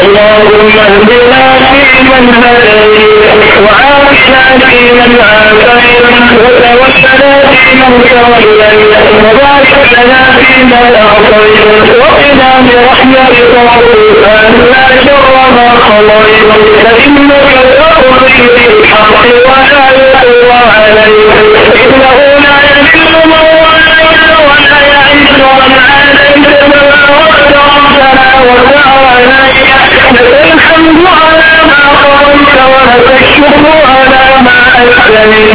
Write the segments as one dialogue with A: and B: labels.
A: اللهم اهدنا فيمن هديت وعافنا فيمن عافيت وتوفنا فيمن توليت وبارك لنا فيما أعطيت وقنا برحمتك أن لا شر ما قضيت فإنك تقضي بالحق ولا يقضى عليك إنه لا يذل من واليت ولا يعز من عاديت تباركت ربنا وتعاليت لك الحمد على ما قضيت ولك الشكر على ما أتيت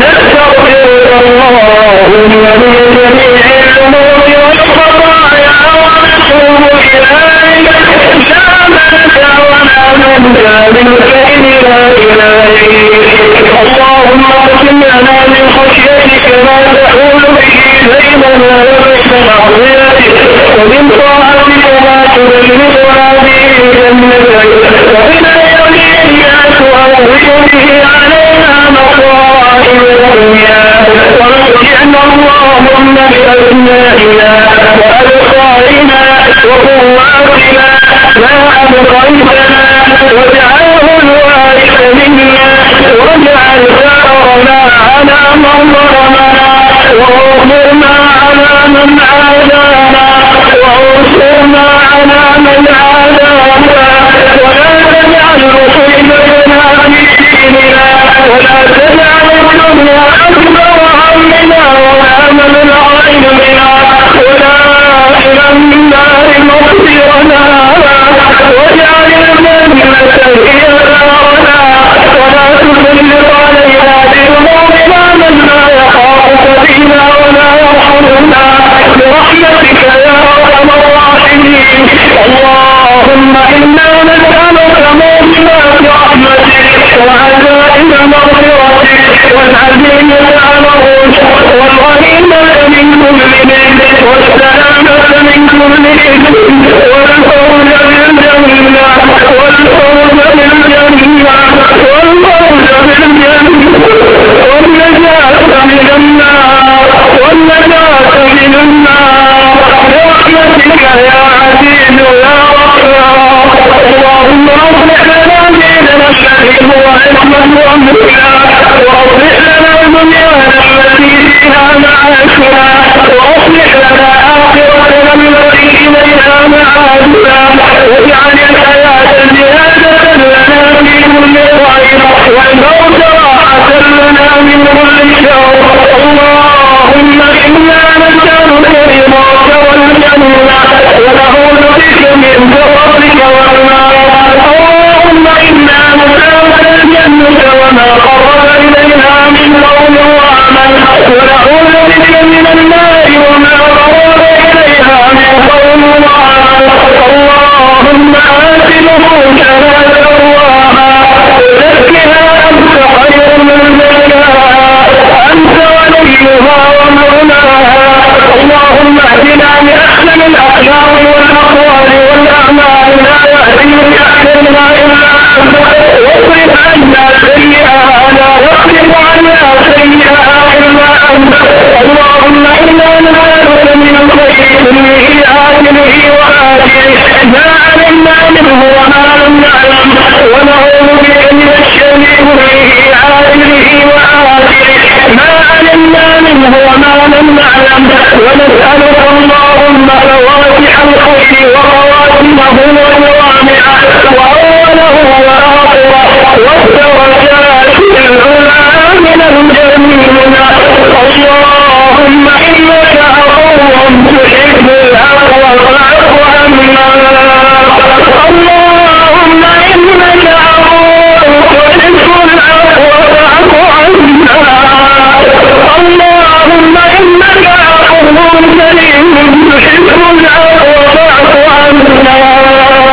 A: نستغفرك اللهم من جميع الذنوب والخطايا ونتوب إليك لا ملجأ ولا منجا منك إلا إليك اللهم اقسم لنا من خشيتك ما تحول به بيننا وبين معصيتك ومن طاعتك ما تبلغنا به جنتك ومن اليقين ما تهون به علينا مصائب الدنيا ومتعنا اللهم بأسمائنا وأبصارنا وقواتنا ما أبقيتنا واجعله الوارث منا واجعل ثأرنا على من ظلمنا وانصرنا على من عادانا وانصرنا على من عادانا ولا تجعل مصيبتنا في ديننا ولا تجعل الدنيا أكبر همنا ولا مبلغ علمنا ولا إلى النار مصيرنا واجعل الجنة هي دارنا ولا تسلط علينا بذنوبنا من لا يخافك فينا ولا يرحمنا برحمتك يا أرحم الراحمين اللهم إنا نسألك موجبات رحمتك وعزائم مغفرتك والعزيمة على الرشد والغنيمة من كل بيت والسلامة من كل إثم والفوز بالجنة والفوز بالجنة والفوز بالجنة والنجاة من النار والنجاة من النار برحمتك يا عزيز يا غفار اللهم اصلح لنا ديننا الذي هو عصمة أمرنا واصلح لنا دنيانا التي فيها معاشنا واصلح لنا آخرتنا التي إليها معادنا واجعل الحياة زيادة لنا في كل خير والموت راحة لنا من كل شر اللهم إنا نسألك رضاك والجنة ونعوذ بك من سخطك والنار اللهم إنا نسألك الجنة وما قرب إليها من قول وعمل ونعوذ بك من النار وما قرب إليها من قول وعمل اللهم آت نفوسنا تقواها وزكها أنت خير من زكاها أنت وليها ومولاها اللهم اهدنا بأحسن الأخلاق والأقوال والأعمال لا يهدي بأحسنها إلا أنت واصرف عنا سيئها لا يصرف عنا سيئها إلا أنت اللهم إنا نسألك من الخير كله عاجله وآجله ما علمنا منه وما لم نعلم ونعوذ بك من الشر كله عاجله وآجله ما علمنا منه وما لم نعلم ونسألك اللهم فواتح الخير وخواتمه وجوامعه وأوله وآخره والدرجات العلى من الجنة اللهم إنك عفو تحب العفو فاعف عنا اللهم إنك عفو تحب العفو فاعف عنا اللهم إنك عفو كريم تحب العفو فاعف عنا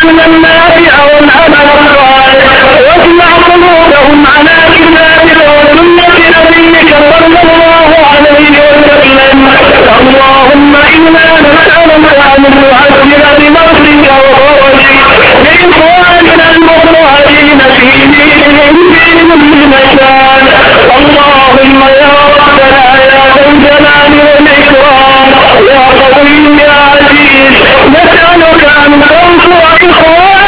A: العلم النافع والعمل الصالح واجمع قلوبهم على كتابك وسنة نبيك صلى الله عليه وسلم. اللهم إنا نسألك أن تعجل بمغفرك وفرجك لإخواننا المضطهدين في دينهم في كل مكان. اللهم يا ربنا يا ذا الجلال والإكرام يا قوي يا عزيز نسألك أن تنصر إخواننا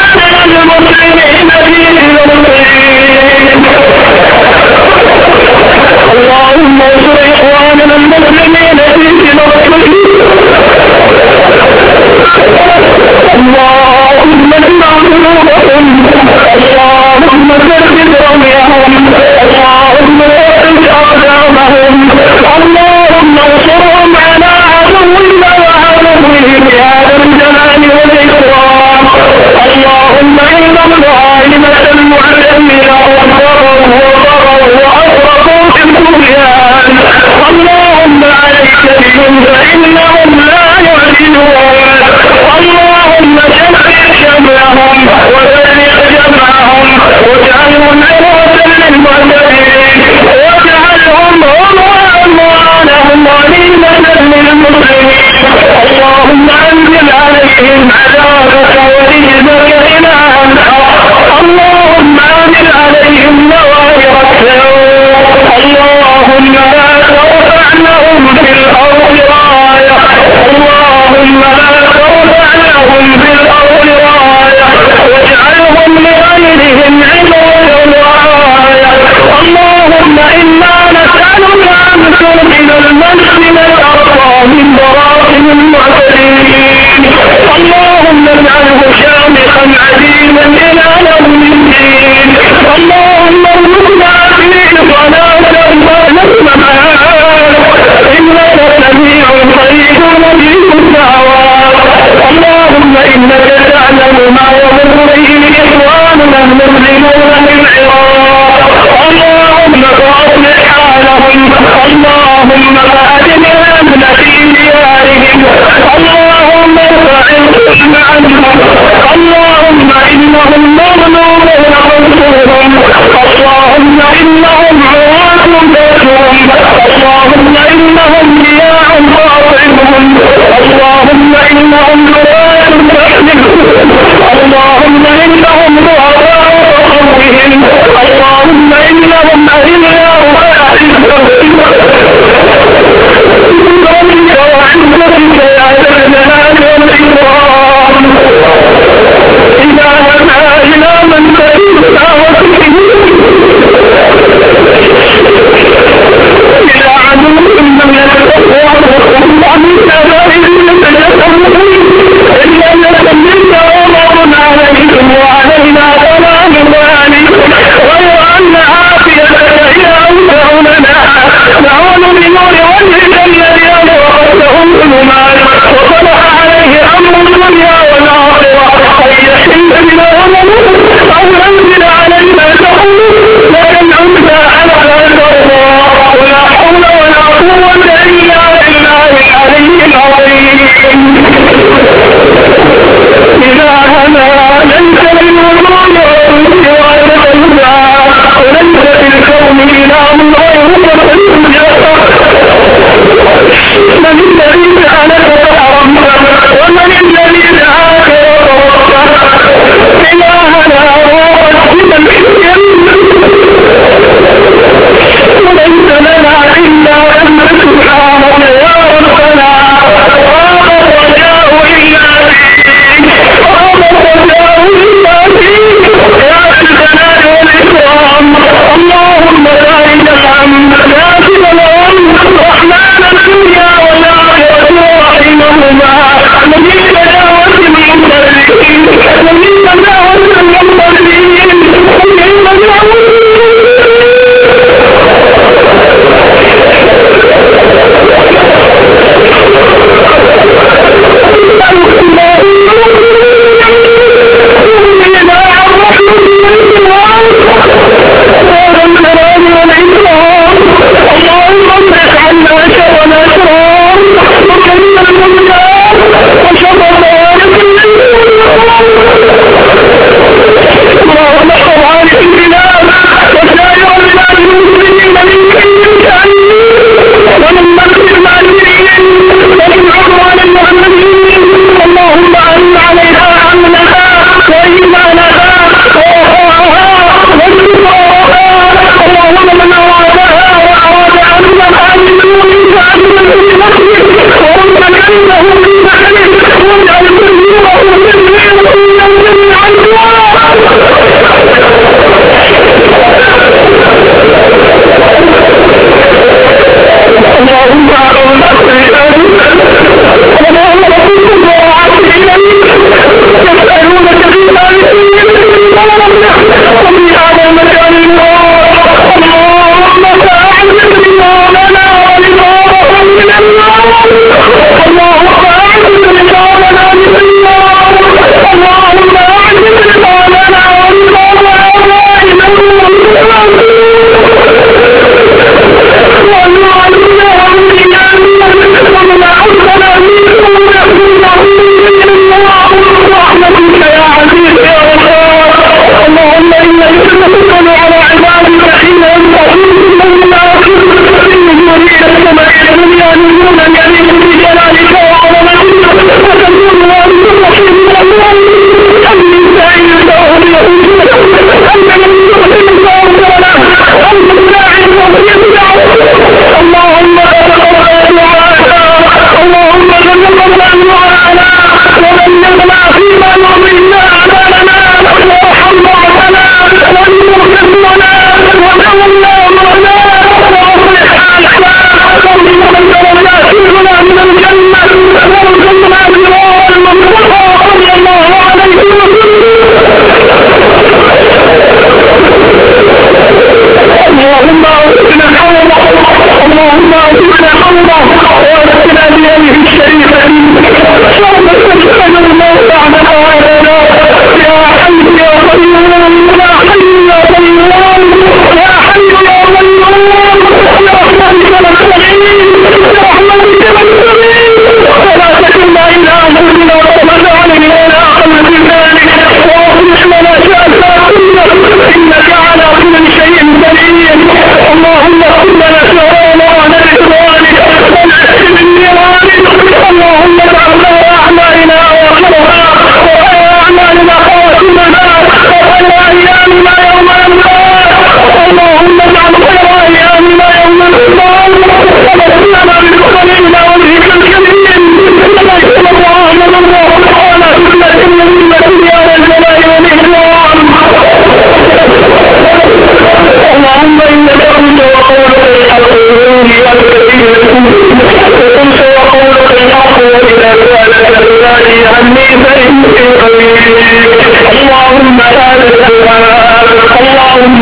A: اللهم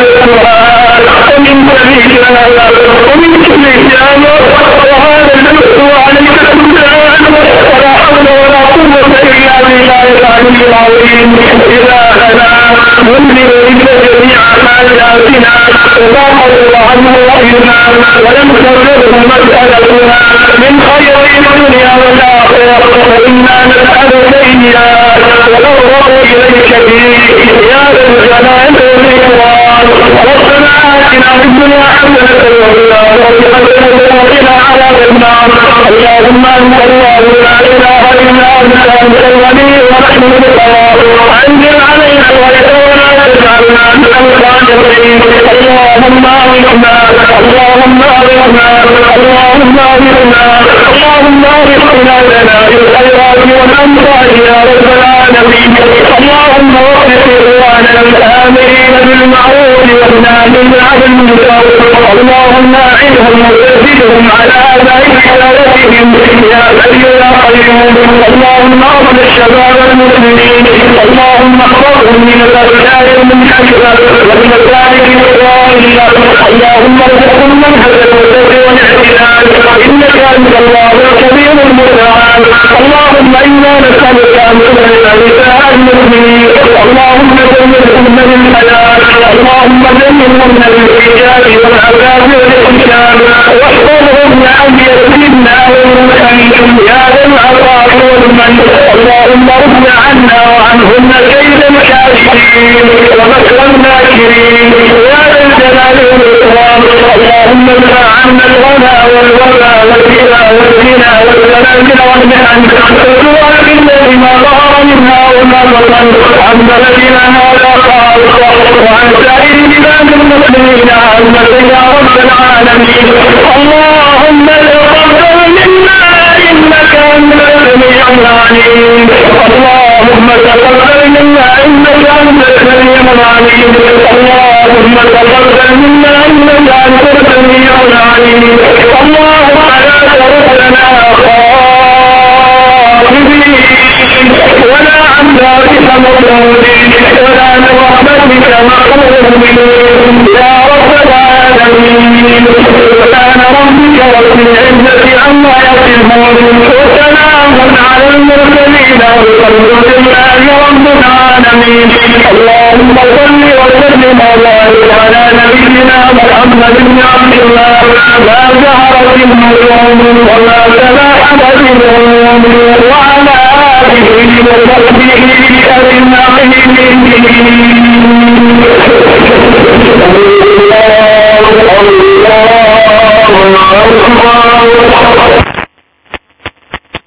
A: آمنا ومن سبيلنا ومن كل إجابة وهذا الجزء عليك السلام ولا حول ولا قوة إلا بالله العلي العظيم إلهنا منزل إلى جميع حاجاتنا وضاقوا عنه رأينا ولم تبلغه مسألتنا من خير الدنيا والآخرة وإنا نسألك إياه ونرغب إليك به يا ذا الجلال والإكرام ربنا آتنا في الدنيا حسنة وفي الآخرة حسنة وقنا عذاب النار اللهم أنت الله لا إله إلا أنت الغني ونحن الفقراء أنزل علينا الغيث ولا تجعلنا من القانطين اللهم أغثنا اللهم أغثنا اللهم أغثنا اللهم أغثنا لنا بالخيرات والأمطار يا رب العالمين اللهم وفق إخواننا الآمرين بالمعروف والناهين عن المنكر اللهم أعنهم وثبتهم على أداء حياتهم يا حي يا قيوم اللهم اغفر الشباب المسلمين اللهم احفظهم من الأشياء المنحرفة والمسائل الضالة اللهم ارزقهم منهج الهدى والاعتدال إنك أنت الله الكبير المتعال اللهم إنا نسألك أن تسلم نساء المسلمين اللهم زينهم بالحياة اللهم زينهم بالحجاب والعذاب والإحسان واحفظهم عن يتيمنا والمسلمين يا ذا العطاء والمن اللهم رد عنا وعنهن كيد الكافرين ومكر الماكرين يا ذا الجلال والإكرام اللهم ادفع عنا الغنى والوبا والغنى والزنا والزلازل والمحن وسوء الفتن ما ظهر منها وما بطن عن بلدنا هذا خاصة وعن سائر بلاد المسلمين عامة يا رب العالمين اللهم تقبل منا إنك أنت السميع العليم اللهم تقبل منا إنك أنت السميع العليم اللهم تقبل منا إنك أنت السميع العليم اللهم لا تردنا خائبين ولا عن ذلك مطلوبين ولا من رحمتك محرومين يا رب العالمين سبحان ربك رب العزة عما يصفون وسلام على المرسلين والحمد لله رب العالمين اللهم صل وسلم وبارك على نبينا محمد بن عبد الله ما ظهرت النجوم وما تلاحت النجوم وعلى آله وصحبه أجمعين.